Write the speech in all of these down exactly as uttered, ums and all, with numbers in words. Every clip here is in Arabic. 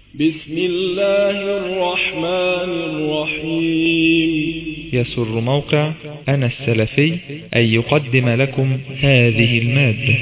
بسم الله الرحمن الرحيم. يسر موقع أنا السلفي أن يقدم لكم هذه المادة.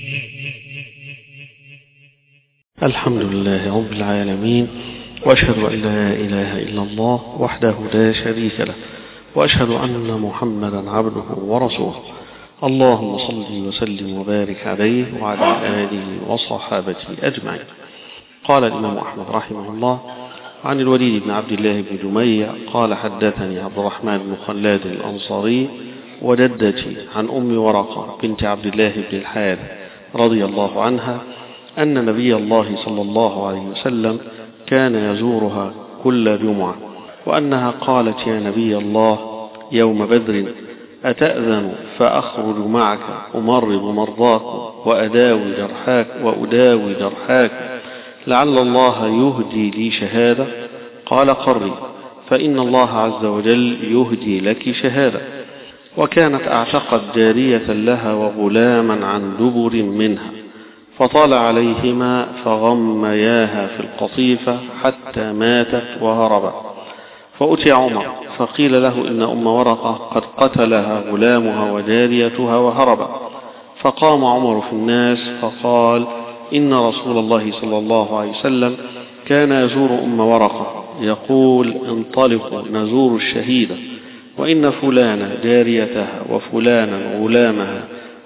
الحمد لله رب العالمين، وأشهد أن لا إله إلا الله وحده لا شريك له، وأشهد أن محمدا عبده ورسوله. اللهم صل وسلم وبارك عليه وعلى آله وصحابته أجمعين. قال الإمام أحمد رحمه الله عن الوليد بن عبد الله بن جميع قال حدثني عبد الرحمن بن خلاد الأنصاري وجدتي عن أم ورقة بنت عبد الله بن الحارث رضي الله عنها أن نبي الله صلى الله عليه وسلم كان يزورها كل جمعة، وأنها قالت: يا نبي الله، يوم بدر أتأذن فأخرج معك أمرض مرضاك وأداوي جرحاك وأداوي جرحاك لعل الله يهدي لي شهادة؟ قال: قري، فإن الله عز وجل يهدي لك شهادة. وكانت أعتقت جارية لها وغلاما عن دبر منها، فطال عليهما فغمياها في القطيفة حتى ماتت وهربا. فأتي عمر فقيل له إن أم ورقة قد قتلها غلامها وجاريتها وهربا. فقام عمر في الناس فقال: إن رسول الله صلى الله عليه وسلم كان يزور أم ورقة يقول: انطلقوا نزور الشهيدة، وإن فلانة جاريتها وفلانا غلامها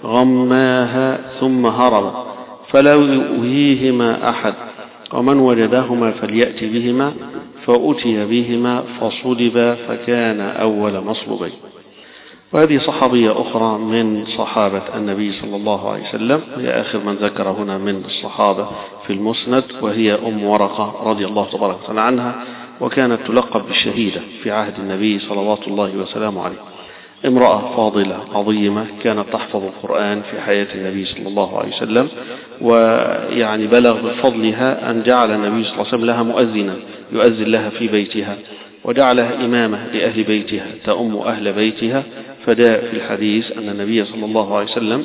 غماها ثم هرب، فلا يؤهيهما أحد، ومن وجدهما فليأتي بهما. فأتي بهما فصلبا فكان أول مصلوبين. وهذه صحابية أخرى من صحابة النبي صلى الله عليه وسلم، هي آخر من ذكر هنا من الصحابة في المسند، وهي أم ورقة رضي الله تبارك وتعالى عنها، وكانت تلقب بالشهيدة في عهد النبي صلوات الله وسلامه عليه. امرأة فاضلة عظيمة كانت تحفظ القرآن في حياة النبي صلى الله عليه وسلم، ويعني بلغ بفضلها أن جعل النبي صلى الله عليه وسلم لها مؤذنا يؤذن لها في بيتها، وجعلها إمامة لأهل بيتها تأم أهل بيتها. فجاء في الحديث أن النبي صلى الله عليه وسلم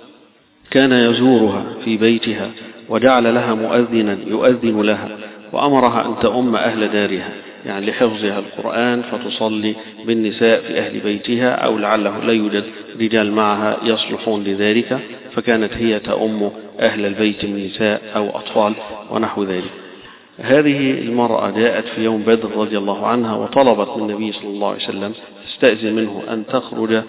كان يزورها في بيتها وجعل لها مؤذنا يؤذن لها، وأمرها أن تأم أهل دارها، يعني لحفظها القرآن، فتصلي بالنساء في أهل بيتها، أو لعله لا يوجد رجال معها يصلحون لذلك، فكانت هي تأم أهل البيت من نساء أو أطفال ونحو ذلك. هذه المرأة جاءت في يوم بدر رضي الله عنها وطلبت من النبي صلى الله عليه وسلم تستأذن منه أن تخرج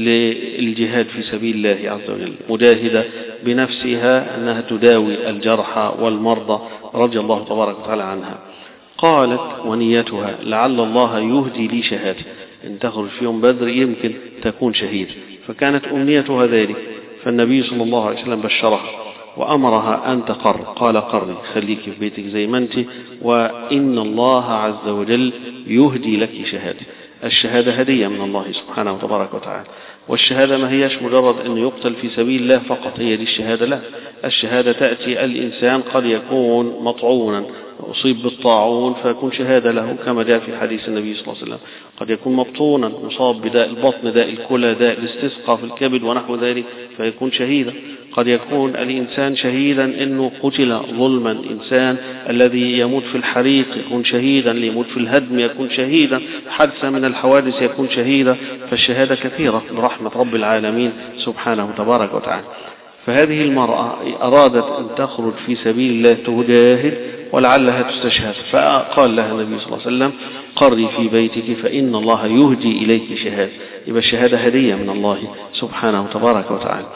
للجهاد في سبيل الله عز وجل، مجاهدة بنفسها أنها تداوي الجرحى والمرضى رضي الله تبارك وتعالى عنها. قالت ونيتها: لعل الله يهدي لي شهادة، إن تخرج في يوم بدر يمكن تكون شهيد. فكانت أمنيتها ذلك، فالنبي صلى الله عليه وسلم بشرها وأمرها أن تقر. قال: قري، خليك في بيتك زي ما أنت، وإن الله عز وجل يهدي لك شهادة. الشهادة هدية من الله سبحانه وتبارك وتعالى، والشهادة ما هيش مجرد أن يقتل في سبيل الله فقط، هي دي الشهادة. لا، الشهادة تأتي الإنسان قد يكون مطعونا، أصيب بالطاعون فيكون شهادة له، كما جاء في حديث النبي صلى الله عليه وسلم. قد يكون مبطونا مصاب بداء البطن، داء الكلى، داء الاستسقاء في الكبد ونحو ذلك، فيكون شهيدا. قد يكون الإنسان شهيدا إنه قتل ظلما، إنسان الذي يموت في الحريق يكون شهيدا، اللي يموت في الهدم يكون شهيدا، حادثة من الحوادث يكون شهيدا. فالشهادة كثيرة برحمة رب العالمين سبحانه وتبارك وتعالى. فهذه المرأة أرادت أن تخرج في سبيل الله تجاهد ولعلها تستشهد، فقال لها النبي صلى الله عليه وسلم: قري في بيتك فإن الله يهدي إليك شهادة. يبقى الشهادة هدية من الله سبحانه وتبارك وتعالى.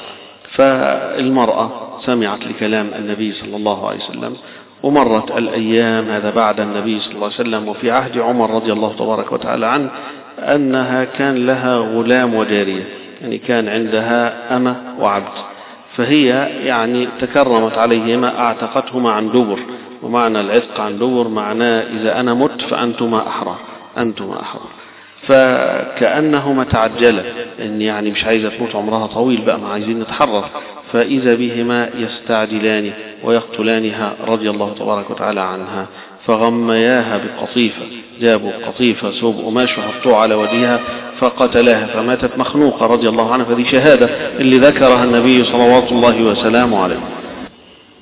فالمرأة سمعت لكلام النبي صلى الله عليه وسلم، ومرت الأيام، هذا بعد النبي صلى الله عليه وسلم، وفي عهد عمر رضي الله تبارك وتعالى عنه، أنها كان لها غلام وجارية، يعني كان عندها أمة وعبد، فهي يعني تكرمت عليهما، أعتقتهما عن دبر. ومعنى العتق عن دبر معناه إذا أنا مت فأنتما أحرار، أنتما أحرار. فكأنهما تعجلا، إن يعني مش عايزة تموت، عمرها طويل بقى، ما عايزين نتحرر، فإذا بهما يستعجلان ويقتلانها رضي الله تبارك وتعالى عنها. فغمياها بقطيفة، جابوا قطيفة ثوب قماش وحطوه على وجهها فقتلاها فماتت مخنوقة رضي الله عنها. فدي شهادة اللي ذكرها النبي صلوات الله وسلامه عليه.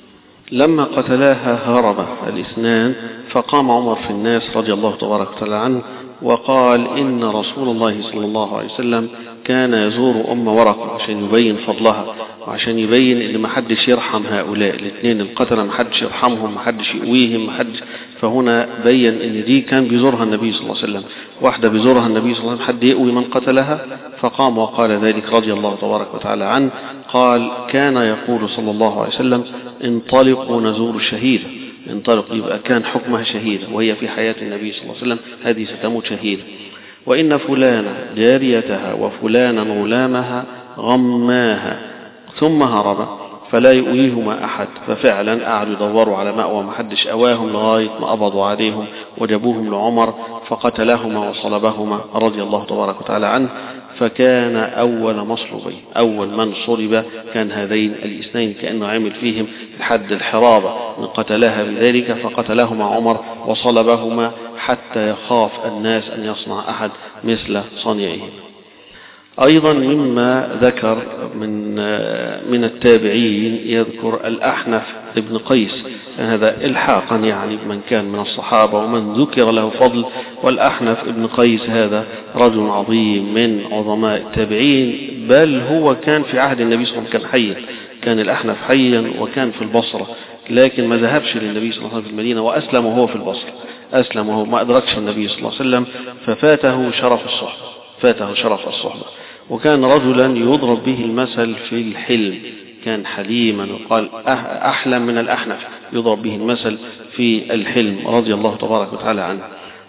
لما قتلاها هرب الاثنان، فقام عمر في الناس رضي الله تبارك وتعالى عنه وقال إن رسول الله صلى الله عليه وسلم كان يزور أم ورقة عشان يبين فضلها وعشان يبين إن ما حدش يرحم هؤلاء الاثنين القتلة، ما حدش يرحمهم، ما حدش يقويهم، ما حدش. فهنا بين إن دي كان بيزورها النبي صلى الله عليه وسلم، واحدة بيزورها النبي صلى الله عليه وسلم، حد يقوي من قتلها. فقام وقال ذلك رضي الله تبارك وتعالى عنه، قال كان يقول صلى الله عليه وسلم انطلقوا نزور الشهيد، انطلق يبقى كان حكمها شهيدة وهي في حياة النبي صلى الله عليه وسلم، هذه ستموت شهيدة. وإن فلانة جاريتها وفلانا غلامها غماها ثم هرب فلا يؤويهما أحد. ففعلا قعدوا يدوروا على مأوى، ما حدش أواهم لغاية ما قبضوا عليهم وجابوهم لعمر فقتلهما وصلبهما رضي الله تبارك وتعالى عنه. فكان أول مصلوبين، أول من صلب كان هذين الاثنين، كأنه عمل فيهم الحد الحرابة من قتلها بذلك، فقتلهما عمر وصلبهما حتى يخاف الناس أن يصنع أحد مثل صنيعهم. أيضا مما ذكر من من التابعين يذكر الأحنف ابن قيس، هذا إلحاقا يعني من كان من الصحابة ومن ذكر له فضل. والأحنف ابن قيس هذا رجل عظيم من عظماء التابعين، بل هو كان في عهد النبي صلى الله عليه وسلم كان حيا، كان الأحنف حيا وكان في البصرة، لكن ما ذهبش للنبي صلى الله عليه وسلم في المدينة وأسلم وهو في البصرة، أسلم وهو ما أدركش النبي صلى الله عليه وسلم، ففاته شرف الصحبة، فاته شرف الصحبة. وكان رجلا يضرب به المثل في الحلم، كان حليما وقال أحلم من الأحنف، يضرب به المثل في الحلم رضي الله تبارك وتعالى عنه.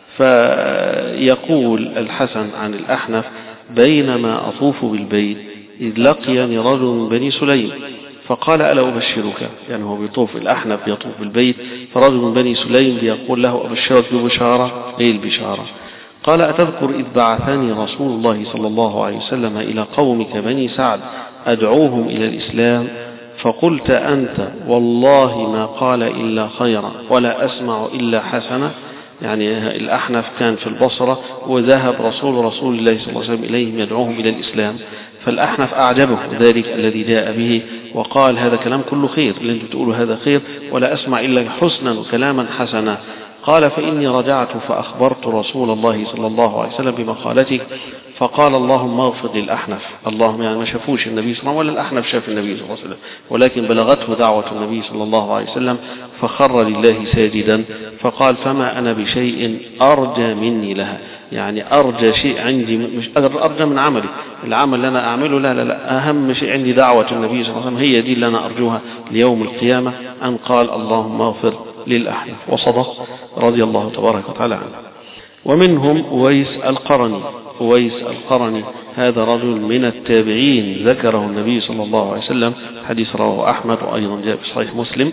فيقول الحسن عن الأحنف بينما أطوف بالبيت إذ لقيني رجل من بني سليم فقال ألا أبشرك، يعني هو بيطوف الأحنف يطوف بالبيت، فرجل من بني سليم يقول له أبشرك ببشارة. إيه البشارة؟ قال أتذكر إذ بعثني رسول الله صلى الله عليه وسلم إلى قومك بني سعد أدعوهم إلى الإسلام، فقلت أنت والله ما قال إلا خيرا ولا أسمع إلا حسنة. يعني الأحنف كان في البصرة وذهب رسول رسول الله صلى الله عليه وسلم إليهم يدعوهم إلى الإسلام، فالأحنف أعجبه ذلك الذي جاء به وقال هذا كلام كله خير، اللي انتم تقولوا هذا خير ولا أسمع إلا حسنا وكلاما حسنا. قال فإني رجعت فأخبرت رسول الله صلى الله عليه وسلم بمقالتك، فقال اللهم اغفر للأحنف. اللهم يعني ما شافوش النبي صلى الله عليه وسلم ولا الأحنف شاف النبي صلى الله عليه وسلم، ولكن بلغته دعوة النبي صلى الله عليه وسلم فخر لله ساجدا، فقال فما أنا بشيء أرجى مني لها، يعني أرجى شيء عندي مش أرجى من عملي، العمل اللي أنا أعمله لا لا لا أهم شيء عندي دعوة النبي صلى الله عليه وسلم، هي دي اللي أنا أرجوها ليوم القيامة، أن قال اللهم اغفر للأحنف، وصدق رضي الله تبارك وتعالى عنه. ومنهم أويس القرني. أويس القرني هذا رجل من التابعين ذكره النبي صلى الله عليه وسلم، حديث رواه أحمد وأيضا جاء في صحيح مسلم.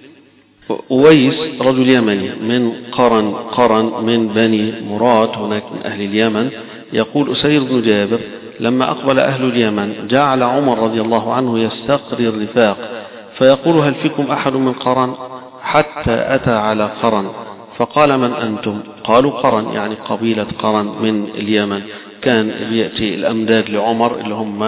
أويس رجل يمني من قرن، قرن من بني مراد هناك من أهل اليمن. يقول أسير بن جابر لما أقبل أهل اليمن جعل عمر رضي الله عنه يستقري الرفاق فيقول هل فيكم أحد من قرن؟ حتى أتى على قرن فقال من أنتم؟ قالوا قرن يعني قبيلة قرن من اليمن، كان بيأتي الأمداد لعمر اللي هم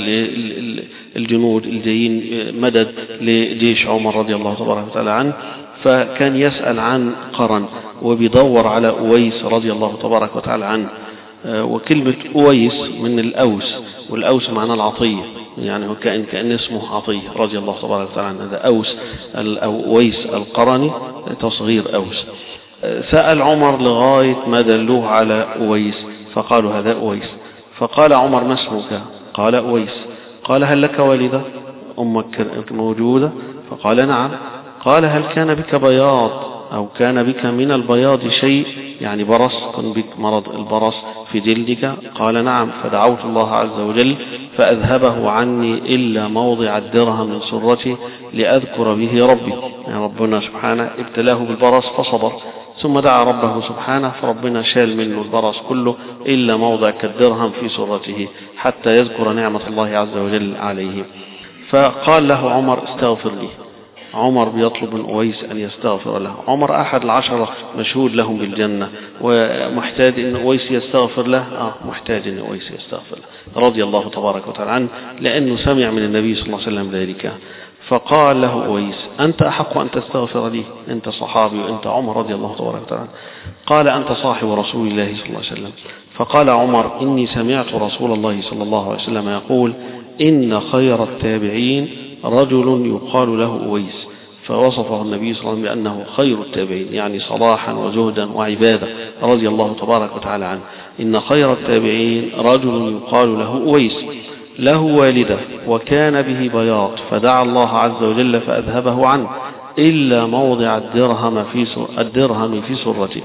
الجنود الجايين مدد لجيش عمر رضي الله تبارك وتعالى عنه، فكان يسأل عن قرن وبيدور على أويس رضي الله تبارك وتعالى عنه. وكلمة أويس من الأوس، والأوس معناه العطية، يعني هو كأن كأن اسمه عطية رضي الله تبارك وتعالى عنه، هذا أوس أو أويس القرني تصغير أوس. سأل عمر لغاية ما دلوه على أويس فقالوا هذا أويس، فقال عمر ما اسمك؟ قال أويس. قال هل لك والدة؟ أمك موجودة؟ فقال نعم. قال هل كان بك بياض أو كان بك من البياض شيء، يعني برص، كان بك مرض البرص في جلدك؟ قال نعم. فدعوت الله عز وجل فأذهبه عني إلا موضع الدرهم من سرتي لأذكر به ربي، يعني ربنا سبحانه ابتلاه بالبرص فصبر، ثم دعا ربه سبحانه فربنا شال منه البرص كله إلا موضع كالدرهم في سرته حتى يذكر نعمة الله عز وجل عليه. فقال له عمر استغفر لي. عمر بيطلب من أويس أن يستغفر له. عمر أحد العشرة مشهود لهم بالجنة ومحتاج أن أويس يستغفر له، آه محتاج أن أويس يستغفر له رضي الله تبارك وتعالى عنه، لأنه سمع من النبي صلى الله عليه وسلم ذلك. فقال له أويس: أنت أحق أن تستغفر لي، أنت صحابي وأنت عمر رضي الله تبارك وتعالى. قال: أنت صاحب رسول الله صلى الله عليه وسلم. فقال عمر: إني سمعت رسول الله صلى الله عليه وسلم يقول: إن خير التابعين رجل يقال له أويس. فوصفه النبي صلى الله عليه وسلم بأنه خير التابعين، يعني صلاحا وزهدا وعبادة رضي الله تبارك وتعالى عنه. إن خير التابعين رجل يقال له أويس، له والدة وكان به بياض، فدعا الله عز وجل فأذهبه عنه إلا موضع الدرهم في الدرهم في سرته،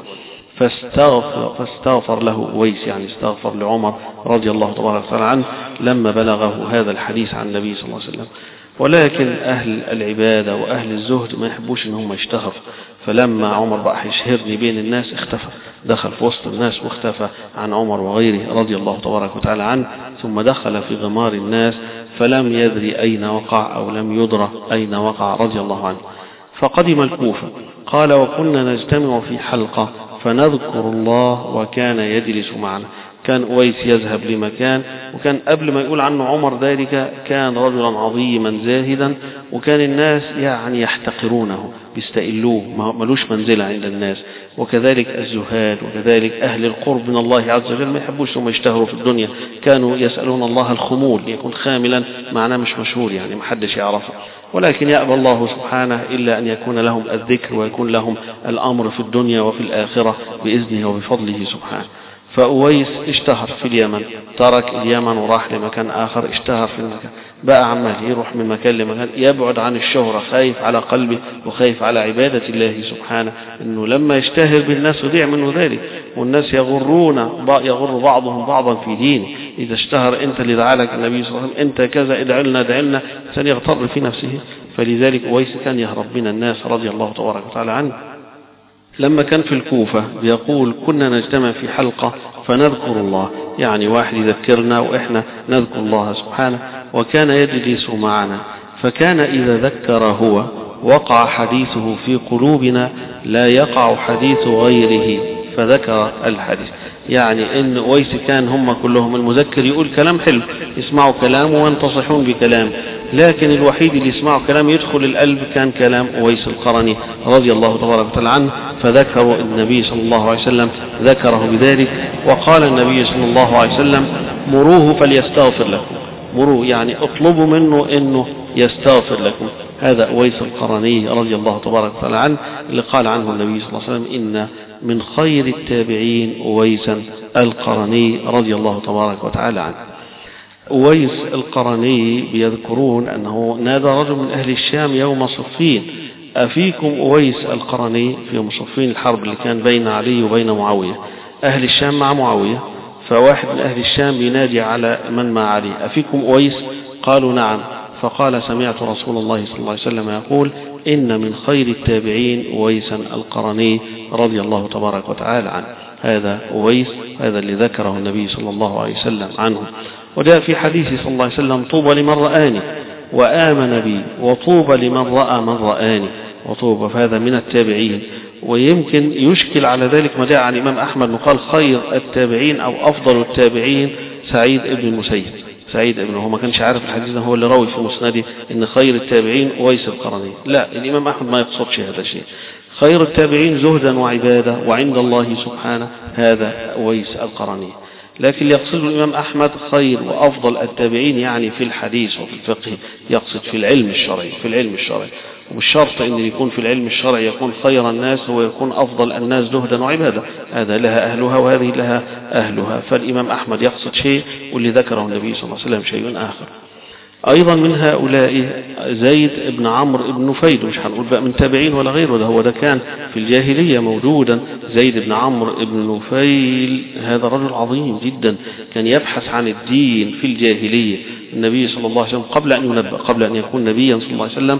فاستغفر, فاستغفر له أويس، يعني استغفر لعمر رضي الله تبارك وتعالى عنه لما بلغه هذا الحديث عن النبي صلى الله عليه وسلم. ولكن أهل العبادة وأهل الزهد ما يحبوش إنهم يشتهر، فلما عمر بقى يشهرني بين الناس اختفى، دخل في وسط الناس واختفى عن عمر وغيره رضي الله تبارك وتعالى عنه، ثم دخل في غمار الناس فلم يدري أين وقع أو لم يدرى أين وقع رضي الله عنه. فقدم الكوفة. قال: وكنا نجتمع في حلقة فنذكر الله وكان يجلس معنا. كان أويس يذهب لمكان، وكان قبل ما يقول عنه عمر ذلك كان رجلا عظيما زاهدا، وكان الناس يعني يحتقرونه بيستقلوه، ملوش منزلة عند الناس. وكذلك الزهاد وكذلك أهل القرب من الله عز وجل ما يحبوش هم يشتهروا في الدنيا، كانوا يسألون الله الخمول، يكون خاملا معناه مش مشهور، يعني محدش يعرفه. ولكن يأبى الله سبحانه إلا أن يكون لهم الذكر ويكون لهم الأمر في الدنيا وفي الآخرة بإذنه وبفضله سبحانه. فأويس اشتهر في اليمن، ترك اليمن وراح لمكان آخر، اشتهر في المكان، بقى عمال يروح من مكان لمكان، يبعد عن الشهرة، خايف على قلبه وخايف على عبادة الله سبحانه، انه لما يشتهر بالناس يضيع منه ذلك، والناس يغرون يغر بعضهم بعضا في دينه. إذا اشتهر انت اللي دعالك النبي صلى الله عليه وسلم، انت كذا ادعي لنا ادعي لنا، ثاني يغتر في نفسه. فلذلك أويس كان يهرب من الناس رضي الله تبارك وتعالى عنه. لما كان في الكوفة بيقول: كنا نجتمع في حلقة فنذكر الله، يعني واحد يذكرنا وإحنا نذكر الله سبحانه، وكان يجلس معنا، فكان إذا ذكر هو وقع حديثه في قلوبنا لا يقع حديث غيره، فذكر الحديث. يعني إن أويس كان هم كلهم المذكر يقول كلام حلو، يسمعوا كلامه وينتصحون بكلامه، لكن الوحيد اللي يسمعوا كلام يدخل القلب كان كلام أويس القرني رضي الله تبارك وتعالى عنه. فذكروا النبي صلى الله عليه وسلم ذكره بذلك، وقال النبي صلى الله عليه وسلم: مروه فليستغفر لكم. مروه يعني اطلبوا منه انه يستغفر لكم. هذا أويس القرني رضي الله تبارك وتعالى عنه اللي قال عنه النبي صلى الله عليه وسلم: إن من خير التابعين أويسا القرني رضي الله تبارك وتعالى عنه. أويس القرني بيذكرون أنه نادى رجل من أهل الشام يوم صفين: أفيكم أويس القرني؟ في يوم صفين الحرب اللي كان بين علي وبين معاوية، أهل الشام مع معاوية، فواحد من أهل الشام بينادي على من مع علي: أفيكم أويس؟ قالوا: نعم. فقال: سمعت رسول الله صلى الله عليه وسلم يقول: إن من خير التابعين أويسا القرني رضي الله تبارك وتعالى عنه. هذا أويس، هذا اللي ذكره النبي صلى الله عليه وسلم عنه. وجاء في حديث صلى الله عليه وسلم: طوبى لمن رآني وآمن بي، وطوبى لمن رأى من رآني، وطوبى. فهذا من التابعين. ويمكن يشكل على ذلك ما جاء عن الإمام أحمد وقال: خير التابعين أو أفضل التابعين سعيد ابن المسيب. سعيد ابن هو ما كانش عارف الحديث، هو اللي راوي في مسنده إن خير التابعين أويس القرني. لا، الإمام أحمد ما يقصدش هذا الشيء. خير التابعين زهدا وعبادة وعند الله سبحانه هذا أويس القرني. لكن يقصد الإمام أحمد خير وأفضل التابعين يعني في الحديث وفي الفقه، يقصد في العلم الشرعي، في العلم الشرعي. والشرط أن يكون في العلم الشرعي يكون خير الناس هو يكون أفضل الناس زهدا وعبادة، هذا لها أهلها وهذه لها أهلها. فالإمام أحمد يقصد شيء واللي ذكره النبي صلى الله عليه وسلم شيء آخر. أيضا من هؤلاء زيد بن عمرو بن نفيل، مش هنقول بقى من تابعين ولا غيره، ده هو ده كان في الجاهلية موجودا. زيد بن عمرو بن نفيل هذا رجل عظيم جدا، كان يبحث عن الدين في الجاهلية. النبي صلى الله عليه وسلم قبل أن ينبأ، قبل أن يكون نبيا صلى الله عليه وسلم،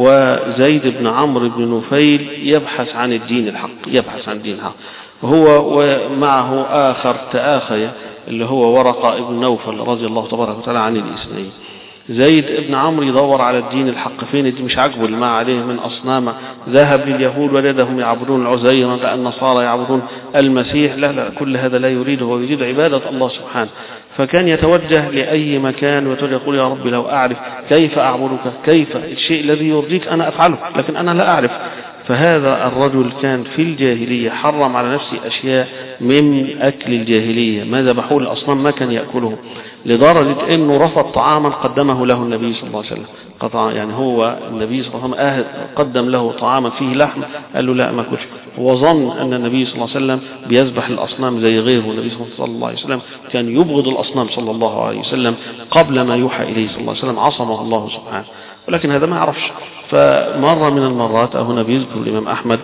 وزيد بن عمرو بن نفيل يبحث عن الدين الحق، يبحث عن الدين الحق. وهو ومعه آخر تآخي اللي هو ورقة ابن نوفل رضي الله تبارك وتعالى عن الإسلام. زيد ابن عمرو يدور على الدين الحق فين، دي مش عجبه اللي ما عليه من أصنام، ذهب لليهود وجدهم يعبدون العزير، لأن النصارى يعبدون المسيح. لا لا، كل هذا لا يريده، هو يريد عبادة الله سبحانه. فكان يتوجه لأي مكان ويقول يا رب لو أعرف كيف أعبدك، كيف الشيء الذي يرضيك أنا أفعله، لكن أنا لا أعرف. فهذا الرجل كان في الجاهلية حرم على نفسه أشياء من أكل الجاهلية، ما ذبحوه الأصنام ما كان يأكله، لدرجة أنه رفض طعاما قدمه له النبي صلى الله عليه وسلم. قطع يعني هو النبي صلى الله عليه وسلم قدم له طعاما فيه لحم، قال له لا ما كلش. هو ظن أن النبي صلى الله عليه وسلم بيذبح الأصنام زي غيره. النبي صلى الله عليه وسلم كان يبغض الأصنام صلى الله عليه وسلم قبل ما يوحى إليه صلى الله عليه وسلم، عصمه الله سبحانه، ولكن هذا ما عرفش. فمرة من المرات هنا بيذكر الإمام أحمد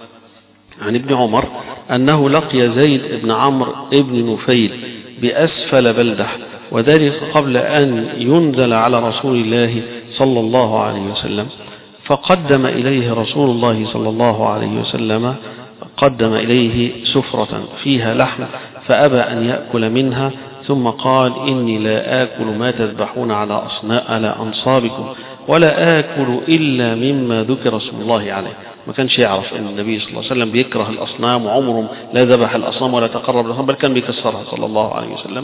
عن ابن عمر أنه لقي زيد بن عمرو ابن نفيل بأسفل بلدح، وذلك قبل أن ينزل على رسول الله صلى الله عليه وسلم، فقدم إليه رسول الله صلى الله عليه وسلم قدم إليه سفرة فيها لحم فأبى أن يأكل منها، ثم قال إني لا آكل ما تذبحون على على أنصابكم ولا آكل إلا مما ذكر اسم الله عليه. ما كانش يعرف أن النبي صلى الله عليه وسلم بيكره الأصنام، وعمره لا ذبح الأصنام ولا تقرب الأصنام، بل كان بيكسرها صلى الله عليه وسلم.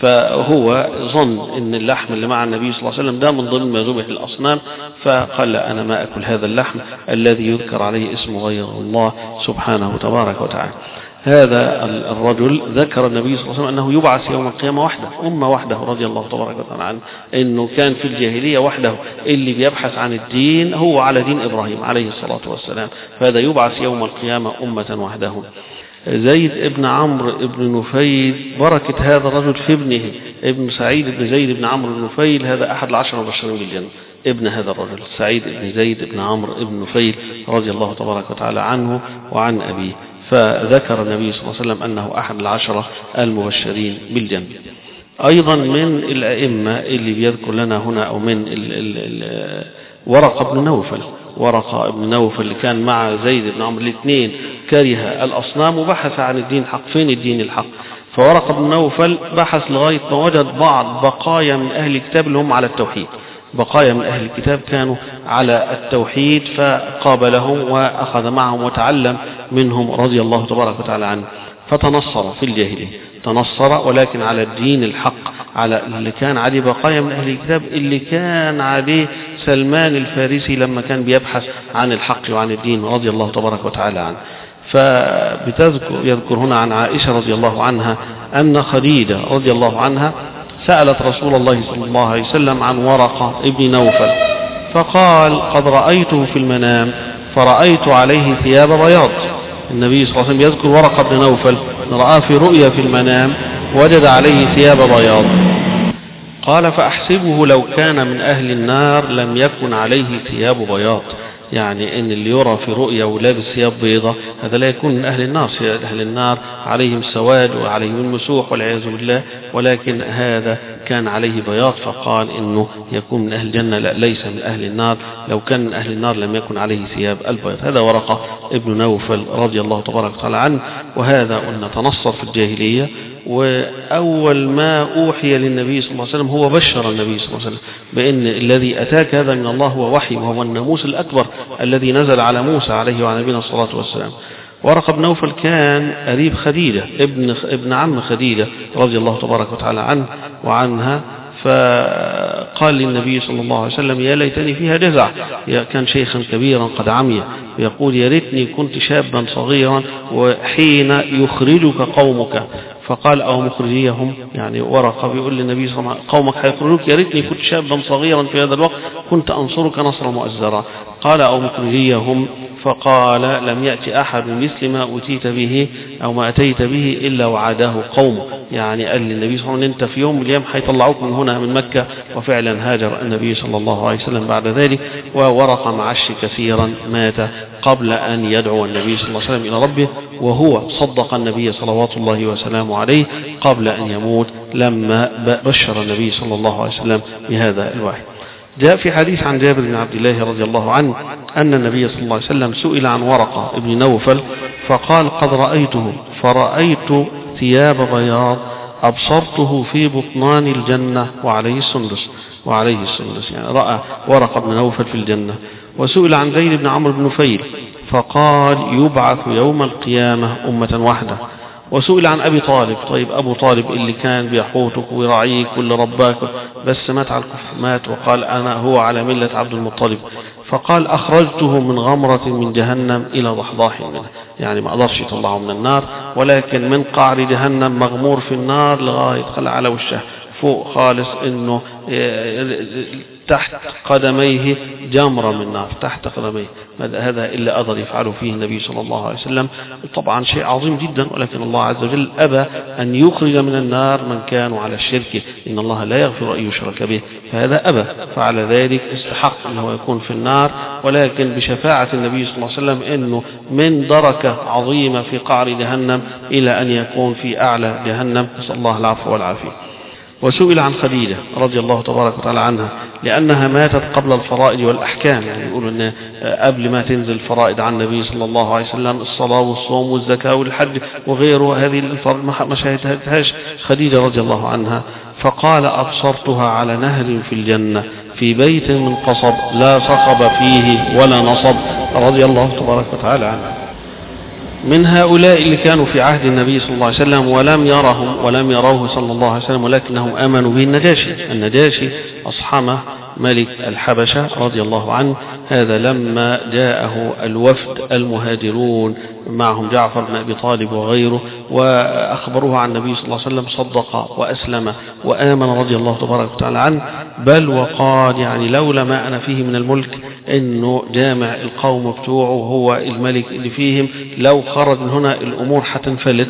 فهو ظن أن اللحم اللي مع النبي صلى الله عليه وسلم ده من ضمن ما ذبح الأصنام، فقال لا أنا ما أكل هذا اللحم الذي يذكر عليه اسم غير الله سبحانه تبارك وتعالى. هذا الرجل ذكر النبي صلى الله عليه وسلم أنه يبعث يوم القيامة وحده، أمة وحده رضي الله تبارك وتعالى عنه، أنه كان في الجاهلية وحده، اللي بيبحث عن الدين هو على دين إبراهيم عليه الصلاة والسلام، فهذا يبعث يوم القيامة أمة وحده. زيد ابن عمرو ابن نفيل، بركة هذا الرجل في ابنه ابن سعيد ابن زيد ابن عمرو بن نفيل، هذا أحد العشر المبشرين بالجنة، ابن هذا الرجل سعيد ابن زيد ابن عمرو ابن نفيل رضي الله تبارك وتعالى عنه وعن أبيه. فذكر النبي صلى الله عليه وسلم أنه أحد العشرة المبشرين بالجنة. أيضا من الأئمة اللي بيذكر لنا هنا أو من ال ال ال ورقة بن نوفل، ورقة بن نوفل اللي كان مع زيد بن عمرو، الاثنين كره الأصنام وبحث عن الدين الحق. فين الدين الحق؟ فورقة بن نوفل بحث لغاية ما وجد بعض بقايا من أهل الكتاب اللي هم على التوحيد، بقايا من أهل الكتاب كانوا على التوحيد، فقابلهم وأخذ معهم وتعلم منهم رضي الله تبارك وتعالى عنه، فتنصر في الجاهلية، تنصر ولكن على الدين الحق، على اللي كان عليه بقايا من أهل الكتاب، اللي كان عليه سلمان الفارسي لما كان بيبحث عن الحق وعن الدين رضي الله تبارك وتعالى عنه. فبتذكر يذكر هنا عن عائشة رضي الله عنها أن خديجة رضي الله عنها سألت رسول الله صلى الله عليه وسلم عن ورقة ابن نوفل، فقال قد رأيته في المنام فرأيت عليه ثياب بياض. النبي صلى الله عليه وسلم يذكر ورقة ابن نوفل رأى في رؤيا في المنام وجد عليه ثياب بياض، قال فأحسبه لو كان من أهل النار لم يكن عليه ثياب بياض، يعني ان اللي يرى في رؤيا ولابس ثياب بيضة هذا لا يكون من أهل النار، أهل النار عليهم سواد وعليهم المسوح والعياذ بالله، ولكن هذا كان عليه بياض، فقال انه يكون من أهل الجنة، لا ليس من أهل النار، لو كان من أهل النار لم يكن عليه ثياب البيض. هذا ورقة ابن نوفل رضي الله تبارك وتعالى عنه، وهذا قلنا تنصر في الجاهلية، وأول ما أوحي للنبي صلى الله عليه وسلم هو بشر النبي صلى الله عليه وسلم بأن الذي أتاك هذا من الله هو وحي، وهو الناموس الأكبر الذي نزل على موسى عليه وعلى نبينا الصلاة والسلام. ورقة بن نوفل كان قريب خديجة، ابن ابن عم خديجة رضي الله تبارك وتعالى عنه وعنها، فقال للنبي صلى الله عليه وسلم يا ليتني فيها جزع، كان شيخا كبيرا قد عمي، يقول يا ريتني كنت شابا صغيرا وحين يخرجك قومك، فقال أو مخرجيهم، يعني ورقة بيقول للنبي صلى الله عليه وسلم قومك هيخرجوك، يا ريتني كنت شابا صغيرا في هذا الوقت كنت أنصرك نصرا مؤزرا. قال أو مخرجيهم، فقال لم يأتي أحد مثل ما أتيت به أو ما أتيت به إلا وعاده قوم، يعني قال للنبي صلى الله عليه وسلم أنت في يوم من الأيام حيطلعوك من هنا من مكة، وفعلا هاجر النبي صلى الله عليه وسلم بعد ذلك، وورق معش كثيرا مات قبل أن يدعو النبي صلى الله عليه وسلم إلى ربه، وهو صدق النبي صلوات الله وسلامه عليه قبل أن يموت لما بشر النبي صلى الله عليه وسلم بهذا الوحي. جاء في حديث عن جابر بن عبد الله رضي الله عنه أن النبي صلى الله عليه وسلم سئل عن ورقة ابن نوفل فقال قد رأيته فرأيت ثياب بياض أبصرته في بطنان الجنة وعليه السندس، وعليه السندس يعني رأى ورقة ابن نوفل في الجنة. وسئل عن زيد بن عمرو بن نفيل فقال يبعث يوم القيامة أمة واحدة، وسئل عن أبي طالب، طيب أبو طالب اللي كان بيحوطك ويراعيك واللي رباك بس مات على الكفر، مات وقال أنا هو على ملة عبد المطلب، فقال أخرجته من غمرة من جهنم إلى ضحضاح منها، يعني ما قدرش يطلعه من النار، ولكن من قعر جهنم مغمور في النار لغاية خلع على وشه فوق خالص، إنه تحت قدميه جمرة من نار تحت قدميه. هذا إلا قدر يفعله فيه النبي صلى الله عليه وسلم، طبعا شيء عظيم جدا، ولكن الله عز وجل أبى أن يخرج من النار من كانوا على الشرك، إن الله لا يغفر أن يشرك به، فهذا أبى، فعلى ذلك استحق أنه يكون في النار، ولكن بشفاعة النبي صلى الله عليه وسلم أنه من دركة عظيمة في قعر جهنم إلى أن يكون في أعلى جهنم، نسأل الله العفو والعافية. وسئل عن خديجة رضي الله تبارك وتعالى عنها لأنها ماتت قبل الفرائض والأحكام، يعني يقولوا أن قبل ما تنزل الفرائض عن النبي صلى الله عليه وسلم الصلاة والصوم والزكاة والحج وغيره، هذه الفرائض ما شهدتهاش خديجة رضي الله عنها، فقال أبصرتها على نهر في الجنة في بيت من قصب لا صخب فيه ولا نصب، رضي الله تبارك وتعالى عنها. من هؤلاء اللي كانوا في عهد النبي صلى الله عليه وسلم ولم يرهم ولم يروه صلى الله عليه وسلم، ولكنهم آمنوا به النجاشي. النجاشي أصحمه ملك الحبشة رضي الله عنه، هذا لما جاءه الوفد المهاجرون معهم جعفر بن أبي طالب وغيره وأخبروه عن النبي صلى الله عليه وسلم صدق وأسلم وآمن رضي الله تبارك وتعالى عنه، بل وقال يعني لولا ما أنا فيه من الملك، إنه جامع القوم بتوعه هو الملك اللي فيهم، لو خرج من هنا الأمور حتنفلت،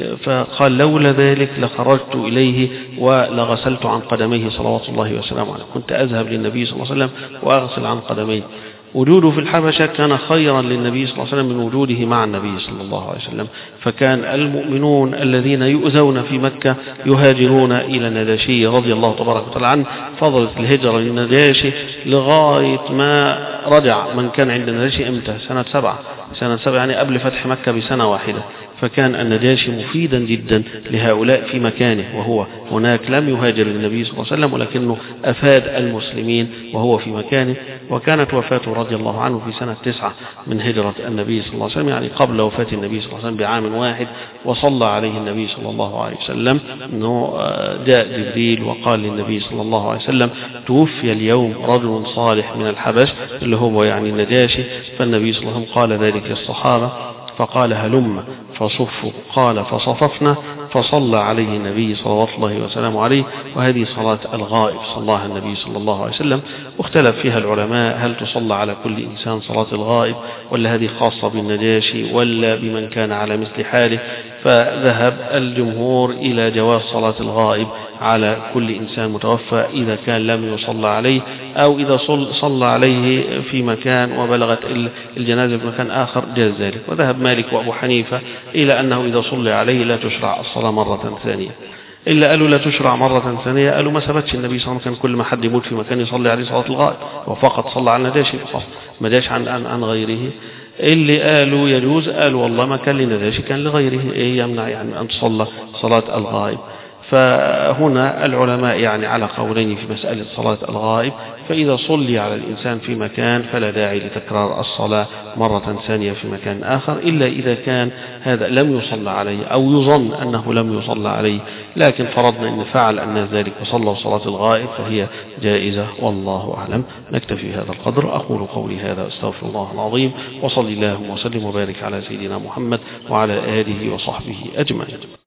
فقال لولا ذلك لخرجت إليه ولغسلت عن قدميه صلوات الله وسلامه عليه، كنت أذهب للنبي صلى الله عليه وسلم وأغسل عن قدميه. وجوده في الحبشة كان خيرا للنبي صلى الله عليه وسلم من وجوده مع النبي صلى الله عليه وسلم، فكان المؤمنون الذين يؤذون في مكة يهاجرون إلى النجاشي رضي الله تبارك وتعالى عنه، فضلت الهجرة للنجاشي لغاية ما رجع من كان عند النجاشي امتى؟ سنة سبعة سنة سبعة يعني قبل فتح مكة بسنة واحدة، فكان النجاشي مفيدا جدا لهؤلاء في مكانه، وهو هناك لم يهاجر النبي صلى الله عليه وسلم ولكنه أفاد المسلمين وهو في مكانه. وكانت وفاته رضي الله عنه في سنة تسعة من هجرة النبي صلى الله عليه وسلم، يعني قبل وفاة النبي صلى الله عليه وسلم بعام واحد، وصلى عليه النبي صلى الله عليه وسلم أنه جاء جبريل وقال للنبي صلى الله عليه وسلم توفي اليوم رجل صالح من الحبش اللي هو يعني النجاشي، فالنبي صلى الله عليه وسلم قال ذلك للصحابة فقال هلم فصفوا، قال فصففنا، فصلى عليه النبي صلى الله وسلم عليه، وهذه صلاة الغائب صلاها النبي صلى الله عليه وسلم، واختلف فيها العلماء هل تصلى على كل إنسان صلاة الغائب ولا هذه خاصة بالنجاشي ولا بمن كان على مثل حاله، فذهب الجمهور إلى جواز صلاة الغائب على كل إنسان متوفى إذا كان لم يصلى عليه، أو إذا صلى عليه في مكان وبلغت الجنازة في مكان آخر جاز ذلك. وذهب مالك وأبو حنيفة إلى أنه إذا صلى عليه لا تشرع الصلاة مرة ثانية، إلا قالوا لا تشرع مرة ثانية، قالوا ما ثبتش النبي صلى الله عليه وسلم كان كل ما حد يموت في مكان يصلي عليه صلاة الغائب، وفقط صلى على النجاشي فقط ما جاش عن, عن, عن غيره. اللي قالوا يجوز قالوا والله ما كان لنجاشي كان لغيره، إيه يمنع يعني أن تصلى صلاة الغائب. فهنا العلماء يعني على قولين في مسألة صلاة الغائب، فإذا صلي على الإنسان في مكان فلا داعي لتكرار الصلاة مرة ثانية في مكان آخر، إلا إذا كان هذا لم يصلى عليه أو يظن أنه لم يصلى عليه، لكن فرضنا أن فعل الناس ذلك وصلوا صلاة الغائب فهي جائزة، والله أعلم. نكتفي هذا القدر، أقول قولي هذا أستغفر الله العظيم، وصلي اللهم وسلم وبارك على سيدنا محمد وعلى آله وصحبه أجمعين.